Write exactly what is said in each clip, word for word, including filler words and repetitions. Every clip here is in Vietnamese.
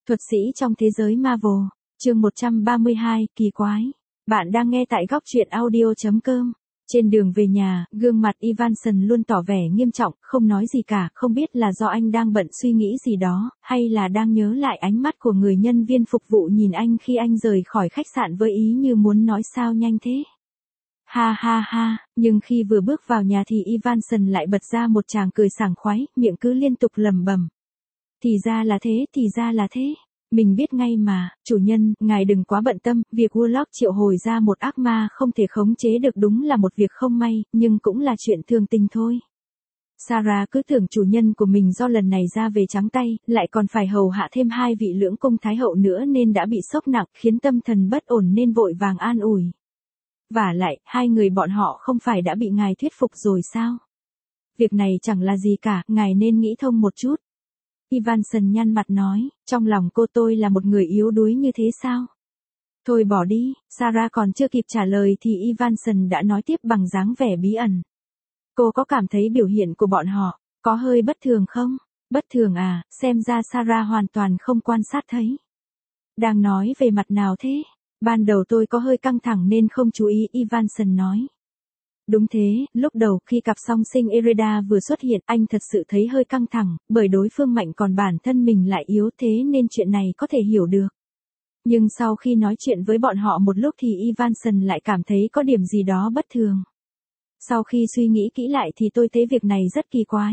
Thuật sĩ trong thế giới Marvel, chương một trăm ba mươi hai, kỳ quái. Bạn đang nghe tại góc truyện audio chấm com. Trên đường về nhà, gương mặt Evanson luôn tỏ vẻ nghiêm trọng, không nói gì cả, không biết là do anh đang bận suy nghĩ gì đó, hay là đang nhớ lại ánh mắt của người nhân viên phục vụ nhìn anh khi anh rời khỏi khách sạn với ý như muốn nói sao nhanh thế. Ha ha ha, nhưng khi vừa bước vào nhà thì Evanson lại bật ra một tràng cười sảng khoái, miệng cứ liên tục lẩm bẩm. Thì ra là thế, thì ra là thế. Mình biết ngay mà, chủ nhân, ngài đừng quá bận tâm, việc Warlock triệu hồi ra một ác ma không thể khống chế được đúng là một việc không may, nhưng cũng là chuyện thường tình thôi. Sarah cứ tưởng chủ nhân của mình do lần này ra về trắng tay, lại còn phải hầu hạ thêm hai vị lưỡng cung thái hậu nữa nên đã bị sốc nặng, khiến tâm thần bất ổn nên vội vàng an ủi. Vả lại, hai người bọn họ không phải đã bị ngài thuyết phục rồi sao? Việc này chẳng là gì cả, ngài nên nghĩ thông một chút. Evanson nhăn mặt nói, trong lòng cô tôi là một người yếu đuối như thế sao? Thôi bỏ đi, Sarah còn chưa kịp trả lời thì Evanson đã nói tiếp bằng dáng vẻ bí ẩn. Cô có cảm thấy biểu hiện của bọn họ, có hơi bất thường không? Bất thường à, xem ra Sarah hoàn toàn không quan sát thấy. Đang nói về mặt nào thế? Ban đầu tôi có hơi căng thẳng nên không chú ý, Evanson nói. Đúng thế, lúc đầu khi cặp song sinh Ereda vừa xuất hiện anh thật sự thấy hơi căng thẳng, bởi đối phương mạnh còn bản thân mình lại yếu thế nên chuyện này có thể hiểu được. Nhưng sau khi nói chuyện với bọn họ một lúc thì Evanson lại cảm thấy có điểm gì đó bất thường. Sau khi suy nghĩ kỹ lại thì tôi thấy việc này rất kỳ quái.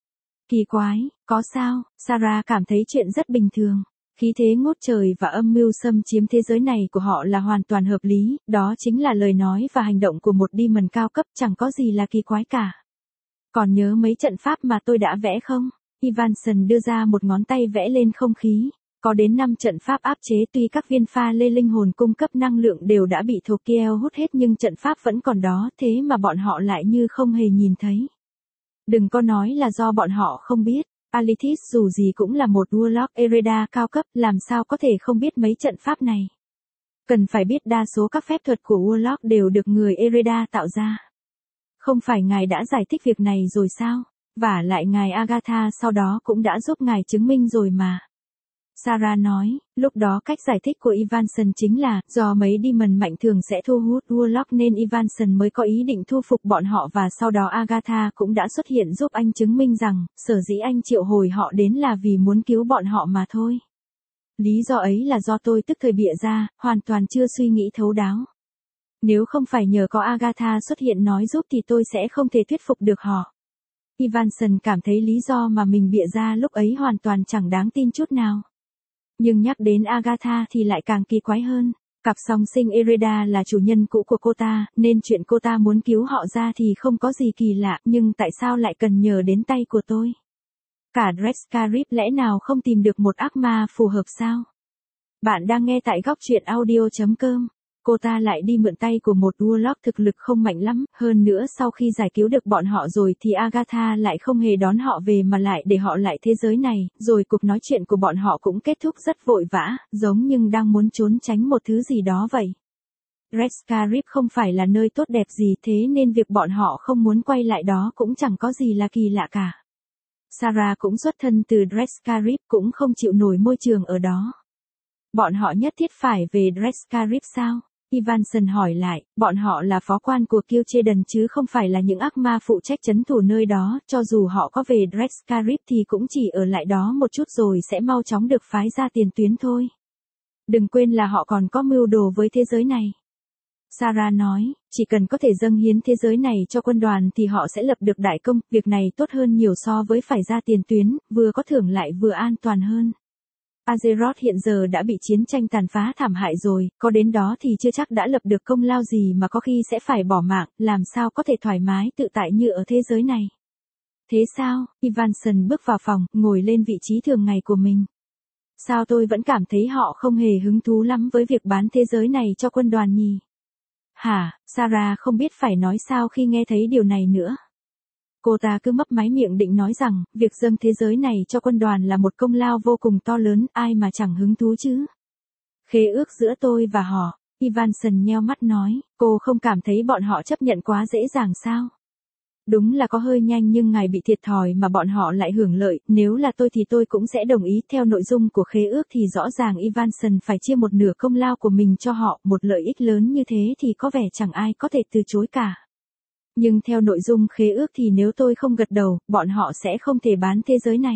Kỳ quái, có sao? Sarah cảm thấy chuyện rất bình thường. Khí thế ngút trời và âm mưu xâm chiếm thế giới này của họ là hoàn toàn hợp lý, đó chính là lời nói và hành động của một demon cao cấp, chẳng có gì là kỳ quái cả. Còn nhớ mấy trận pháp mà tôi đã vẽ không? Evanson đưa ra một ngón tay vẽ lên không khí. Có đến năm trận pháp áp chế, tuy các viên pha lê linh hồn cung cấp năng lượng đều đã bị Tokyo hút hết nhưng trận pháp vẫn còn đó, thế mà bọn họ lại như không hề nhìn thấy. Đừng có nói là do bọn họ không biết. Alethis dù gì cũng là một Warlock Ereda cao cấp, làm sao có thể không biết mấy trận pháp này. Cần phải biết đa số các phép thuật của Warlock đều được người Ereda tạo ra. Không phải ngài đã giải thích việc này rồi sao? Vả lại ngài Agatha sau đó cũng đã giúp ngài chứng minh rồi mà. Sarah nói, lúc đó cách giải thích của Evanson chính là, do mấy demon mạnh thường sẽ thu hút Warlock nên Evanson mới có ý định thu phục bọn họ và sau đó Agatha cũng đã xuất hiện giúp anh chứng minh rằng, sở dĩ anh triệu hồi họ đến là vì muốn cứu bọn họ mà thôi. Lý do ấy là do tôi tức thời bịa ra, hoàn toàn chưa suy nghĩ thấu đáo. Nếu không phải nhờ có Agatha xuất hiện nói giúp thì tôi sẽ không thể thuyết phục được họ. Evanson cảm thấy lý do mà mình bịa ra lúc ấy hoàn toàn chẳng đáng tin chút nào. Nhưng nhắc đến Agatha thì lại càng kỳ quái hơn. Cặp song sinh Ereda là chủ nhân cũ của cô ta, nên chuyện cô ta muốn cứu họ ra thì không có gì kỳ lạ, nhưng tại sao lại cần nhờ đến tay của tôi? Cả Drescarib lẽ nào không tìm được một ác ma phù hợp sao? Bạn đang nghe tại góc truyện audio chấm com. Cô ta lại đi mượn tay của một Warlock thực lực không mạnh lắm, hơn nữa sau khi giải cứu được bọn họ rồi thì Agatha lại không hề đón họ về mà lại để họ lại thế giới này, rồi cuộc nói chuyện của bọn họ cũng kết thúc rất vội vã, giống như đang muốn trốn tránh một thứ gì đó vậy. Drescarib không phải là nơi tốt đẹp gì thế nên việc bọn họ không muốn quay lại đó cũng chẳng có gì là kỳ lạ cả. Sarah cũng xuất thân từ Drescarib cũng không chịu nổi môi trường ở đó. Bọn họ nhất thiết phải về Drescarib sao? Evanson hỏi lại, bọn họ là phó quan của Kil'jaeden chứ không phải là những ác ma phụ trách trấn thủ nơi đó, cho dù họ có về Drescarib thì cũng chỉ ở lại đó một chút rồi sẽ mau chóng được phái ra tiền tuyến thôi. Đừng quên là họ còn có mưu đồ với thế giới này. Sarah nói, chỉ cần có thể dâng hiến thế giới này cho quân đoàn thì họ sẽ lập được đại công, việc này tốt hơn nhiều so với phải ra tiền tuyến, vừa có thưởng lại vừa an toàn hơn. Azeroth hiện giờ đã bị chiến tranh tàn phá thảm hại rồi, có đến đó thì chưa chắc đã lập được công lao gì mà có khi sẽ phải bỏ mạng, làm sao có thể thoải mái tự tại như ở thế giới này. Thế sao? Evanson bước vào phòng, ngồi lên vị trí thường ngày của mình. Sao tôi vẫn cảm thấy họ không hề hứng thú lắm với việc bán thế giới này cho quân đoàn nhỉ? Hả? Sarah không biết phải nói sao khi nghe thấy điều này nữa. Cô ta cứ mấp máy miệng định nói rằng, việc dâng thế giới này cho quân đoàn là một công lao vô cùng to lớn, ai mà chẳng hứng thú chứ. Khế ước giữa tôi và họ, Evanson nheo mắt nói, cô không cảm thấy bọn họ chấp nhận quá dễ dàng sao? Đúng là có hơi nhanh nhưng ngài bị thiệt thòi mà bọn họ lại hưởng lợi, nếu là tôi thì tôi cũng sẽ đồng ý. Theo nội dung của khế ước thì rõ ràng Evanson phải chia một nửa công lao của mình cho họ, một lợi ích lớn như thế thì có vẻ chẳng ai có thể từ chối cả. Nhưng theo nội dung khế ước thì nếu tôi không gật đầu, bọn họ sẽ không thể bán thế giới này.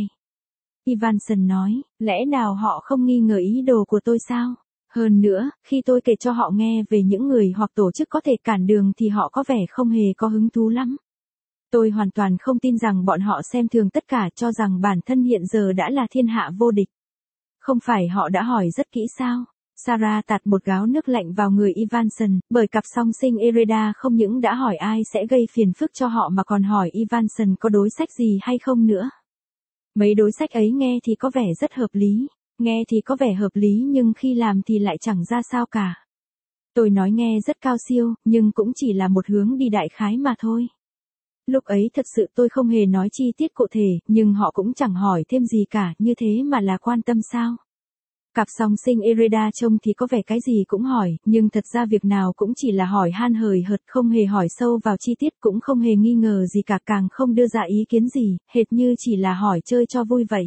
Evanson nói, lẽ nào họ không nghi ngờ ý đồ của tôi sao? Hơn nữa, khi tôi kể cho họ nghe về những người hoặc tổ chức có thể cản đường thì họ có vẻ không hề có hứng thú lắm. Tôi hoàn toàn không tin rằng bọn họ xem thường tất cả, cho rằng bản thân hiện giờ đã là thiên hạ vô địch. Không phải họ đã hỏi rất kỹ sao? Sarah tạt một gáo nước lạnh vào người Evanson, bởi cặp song sinh Ereda không những đã hỏi ai sẽ gây phiền phức cho họ mà còn hỏi Evanson có đối sách gì hay không nữa. Mấy đối sách ấy nghe thì có vẻ rất hợp lý, nghe thì có vẻ hợp lý nhưng khi làm thì lại chẳng ra sao cả. Tôi nói nghe rất cao siêu, nhưng cũng chỉ là một hướng đi đại khái mà thôi. Lúc ấy thực sự tôi không hề nói chi tiết cụ thể, nhưng họ cũng chẳng hỏi thêm gì cả, như thế mà là quan tâm sao? Cặp song sinh Ereda trông thì có vẻ cái gì cũng hỏi, nhưng thật ra việc nào cũng chỉ là hỏi han hời hợt, không hề hỏi sâu vào chi tiết, cũng không hề nghi ngờ gì cả, càng không đưa ra ý kiến gì, hệt như chỉ là hỏi chơi cho vui vậy.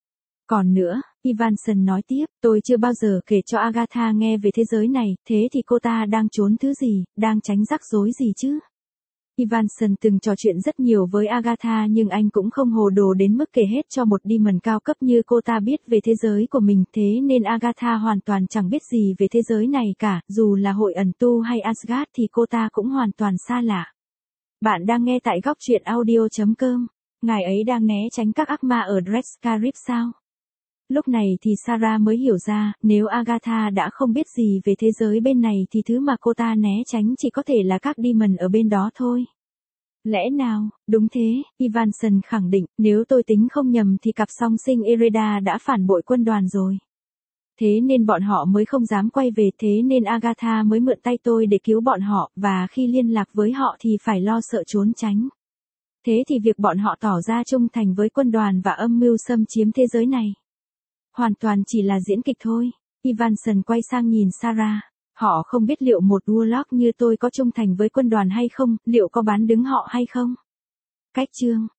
Còn nữa, Evanson nói tiếp, tôi chưa bao giờ kể cho Agatha nghe về thế giới này, thế thì cô ta đang trốn thứ gì, đang tránh rắc rối gì chứ? Evanson từng trò chuyện rất nhiều với Agatha nhưng anh cũng không hồ đồ đến mức kể hết cho một demon cao cấp như cô ta biết về thế giới của mình, thế nên Agatha hoàn toàn chẳng biết gì về thế giới này cả, dù là hội ẩn tu hay Asgard thì cô ta cũng hoàn toàn xa lạ. Bạn đang nghe tại góc truyện audio chấm com. Ngài ấy đang né tránh các ác ma ở Dreadscarif sao? Lúc này thì Sarah mới hiểu ra, nếu Agatha đã không biết gì về thế giới bên này thì thứ mà cô ta né tránh chỉ có thể là các demon ở bên đó thôi. Lẽ nào? Đúng thế, Evanson khẳng định, nếu tôi tính không nhầm thì cặp song sinh Ereda đã phản bội quân đoàn rồi. Thế nên bọn họ mới không dám quay về, thế nên Agatha mới mượn tay tôi để cứu bọn họ, và khi liên lạc với họ thì phải lo sợ trốn tránh. Thế thì việc bọn họ tỏ ra trung thành với quân đoàn và âm mưu xâm chiếm thế giới này hoàn toàn chỉ là diễn kịch thôi. Evanson quay sang nhìn Sarah. Họ không biết liệu một warlock như tôi có trung thành với quân đoàn hay không, liệu có bán đứng họ hay không. Cách chương